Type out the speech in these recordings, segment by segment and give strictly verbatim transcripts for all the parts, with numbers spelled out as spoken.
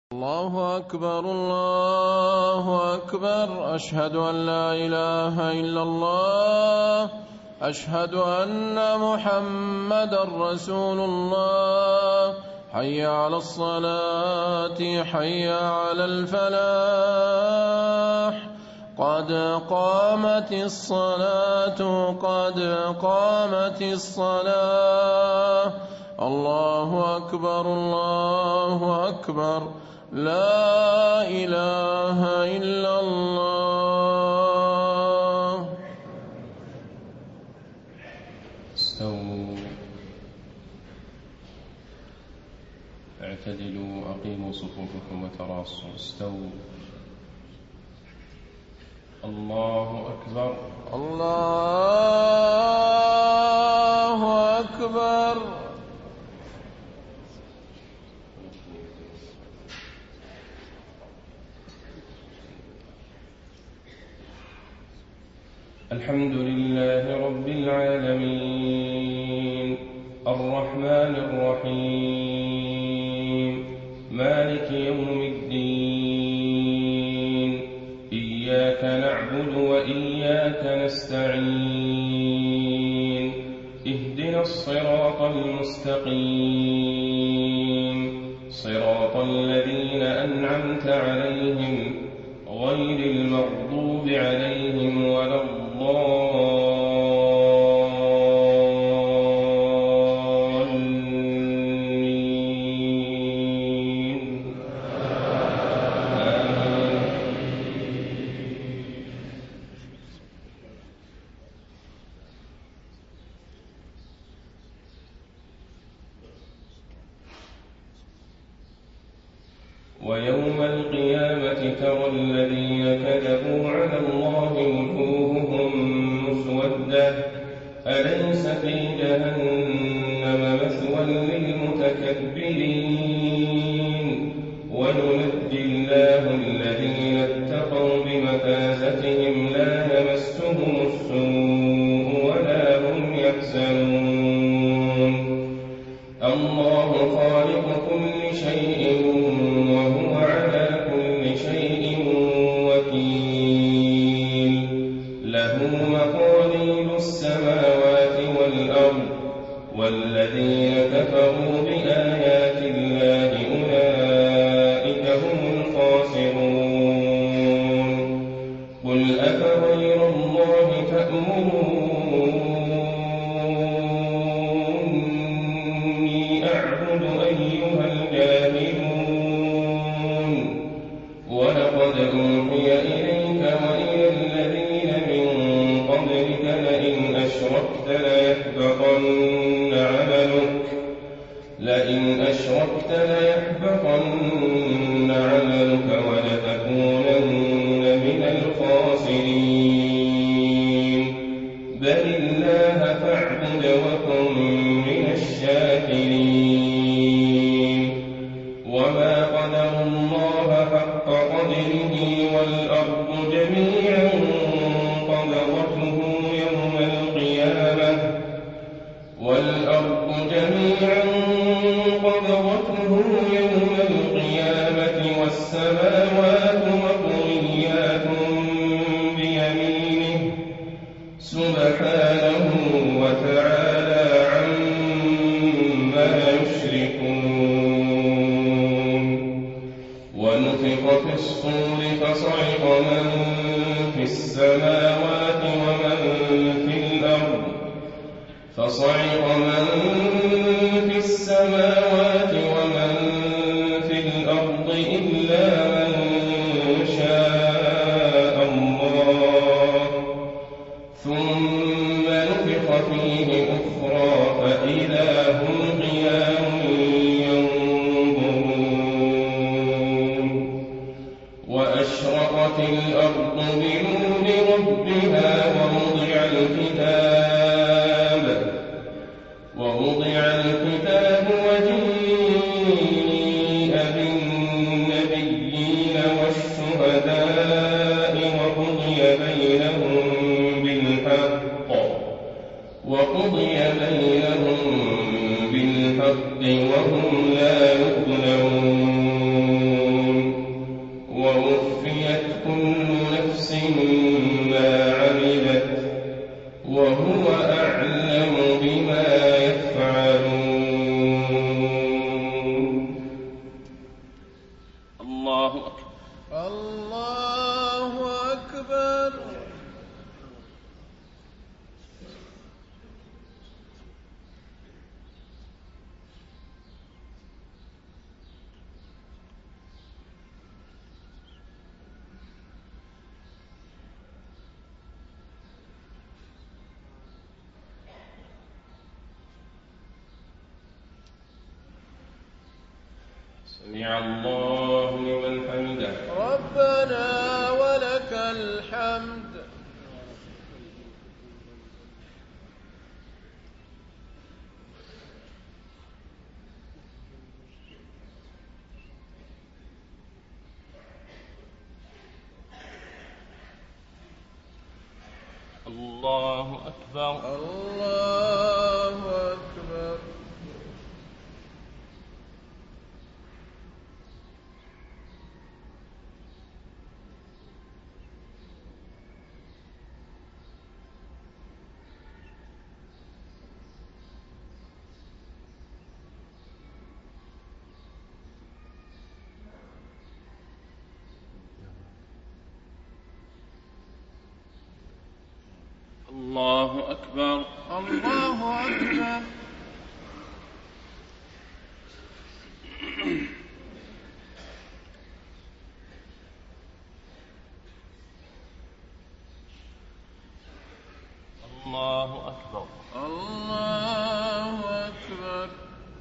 الله أكبر الله أكبر أشهد أن لا إله إلا الله أشهد أن محمدا رسول الله حي على الصلاة حي على الفلاح قد قامت الصلاة قد قامت الصلاة الله أكبر الله أكبر لا إله إلا الله. استووا اعتدلوا أقيموا صفوفكم وتراصوا. استووا. الله أكبر الله أكبر. الحمد لله رب العالمين الرحمن الرحيم مالك يوم الدين إياك نعبد وإياك نستعين اهدنا الصراط المستقيم صراط الذين أنعمت عليهم غير المغضوب عليهم ولا الضالين. ويوم القيامة ترى الذين كذبوا على الله وجوههم مسودة أليس في جهنم مثوى للمتكبرين وننجي الله الذين اتقوا بمفازتهم لا يمسهم السوء ولا هم يحزنون. الله خالق كل شيء وهو على كل شيء وكيل له مقاليد السماوات والأرض والذين كفروا بآيات الله أولئك هم الخاسرون. قل أفغير الله تأمروني أعبد أيها الجاهلون ولقد أوحي إليك وإلى الذين من قبلك لئن أشركت ليحبطن عملك لئن أشركت ليحبطن عملك ولتكونن من الخاسرين. بل الله فاعبد وكن من الشاكرين. وما قدر الله حق قدره والأرض جميعا قبضته يوم القيامة والأرض جميعا قبضته يوم القيامة والسماوات مطويات بيمينه سبحانه وتعالى عما يشركون. ونفخ في الصور فصعق من في السماوات ومن في الأرض فصعق من في السماوات ومن في الأرض إلا من شاء الله ثم نفخ فيه أخرى فإذا هم قيام ينظرون. وأشرقت الأرض بنور ربها ووضع الكتاب ووضع الكتاب وجيء بالنبيين والشهداء وقضي بينهم بالحق وقضي بينهم بالحق وهم لا يظلمون. الله أكبر. الله أكبر. سمع الله لمن حمده. ربنا ولك الحمد. الله أكبر. الله أكبر. الله أكبر. الله أكبر. الله أكبر. الله أكبر.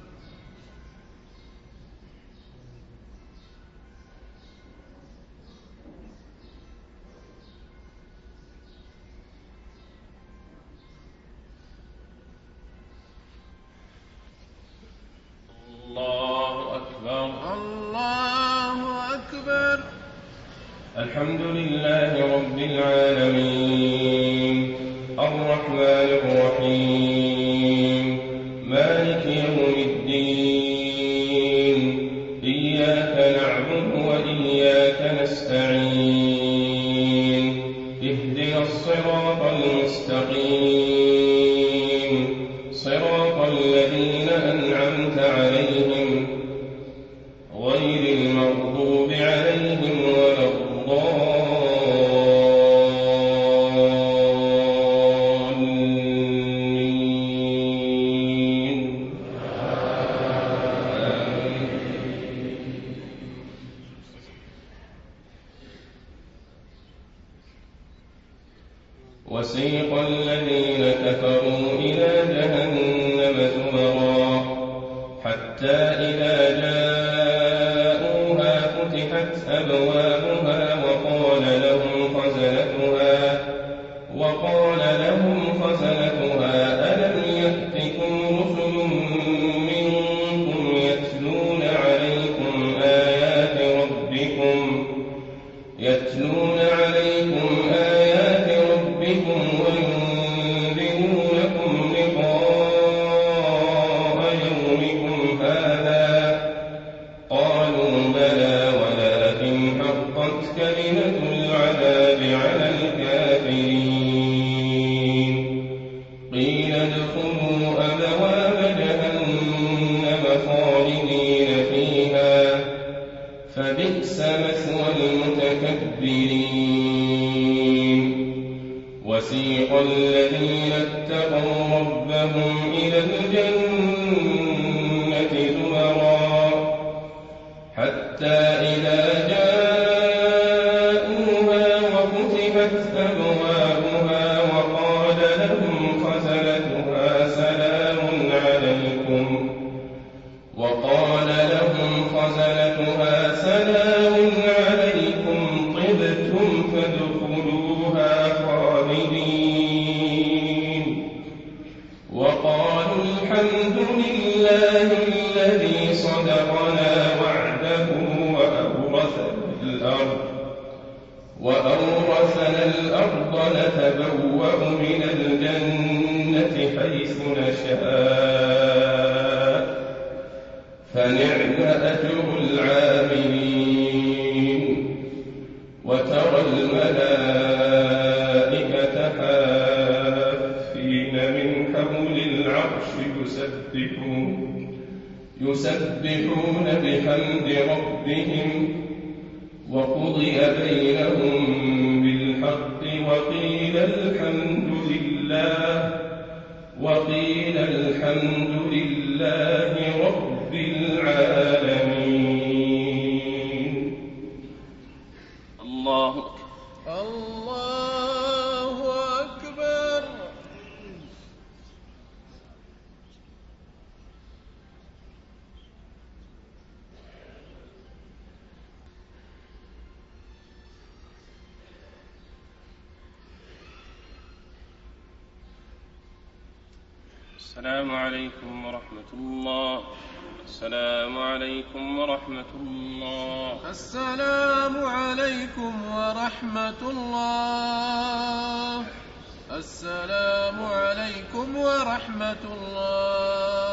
الله أكبر. الله أكبر. الحمد لله رب العالمين الرحمن الرحيم مالك يوم الدين إياك نعبد وإياك نستعين اهدنا الصراط المستقيم صراط الذين أنعمت عليهم غير المغضوب عليهم ولا الضالين. وسيق الذين كفروا إلى جهنم زمرا حتى إذا جاءوها فتحت أبوابها وقال لهم خزنتها وقال لهم خزنتها ألم يأتكم رسل منكم يتلون عليكم آيات ربكم يتلون عليكم آيات ربكم وينذرونكم لقاء يومكم هذا قالوا بلى ولكن حقت كلمة العذاب على الكافرين قيل ادخلوا أبواب جهنم خالدين فيها فبئس مثوى المتكبرين. وسيق الذين اتقوا ربهم إلى الجنة زمرا حتى إذا جاءوها وفتحت أبوابها وقال لهم خزنتها سلام عليكم وقال لهم خزنتها سلام عليكم طبتم فادخلوها خالدين وقالوا الحمد لله الذي صدقنا وعده وأورثنا الأرض وأورثنا الأرض نتبوأ من الجنة حيث نشاء فنعم أجر العاملين. وترى الملائكة حافين من حول العرش يسبحون يسبحون بحمد ربهم وقضي بينهم بالحق وقيل الحمد لله وقيل الحمد لله رب العالمين. الله الله أكبر. السلام عليكم ورحمة الله. السلام عليكم ورحمة الله. السلام عليكم ورحمة الله. السلام عليكم ورحمة الله.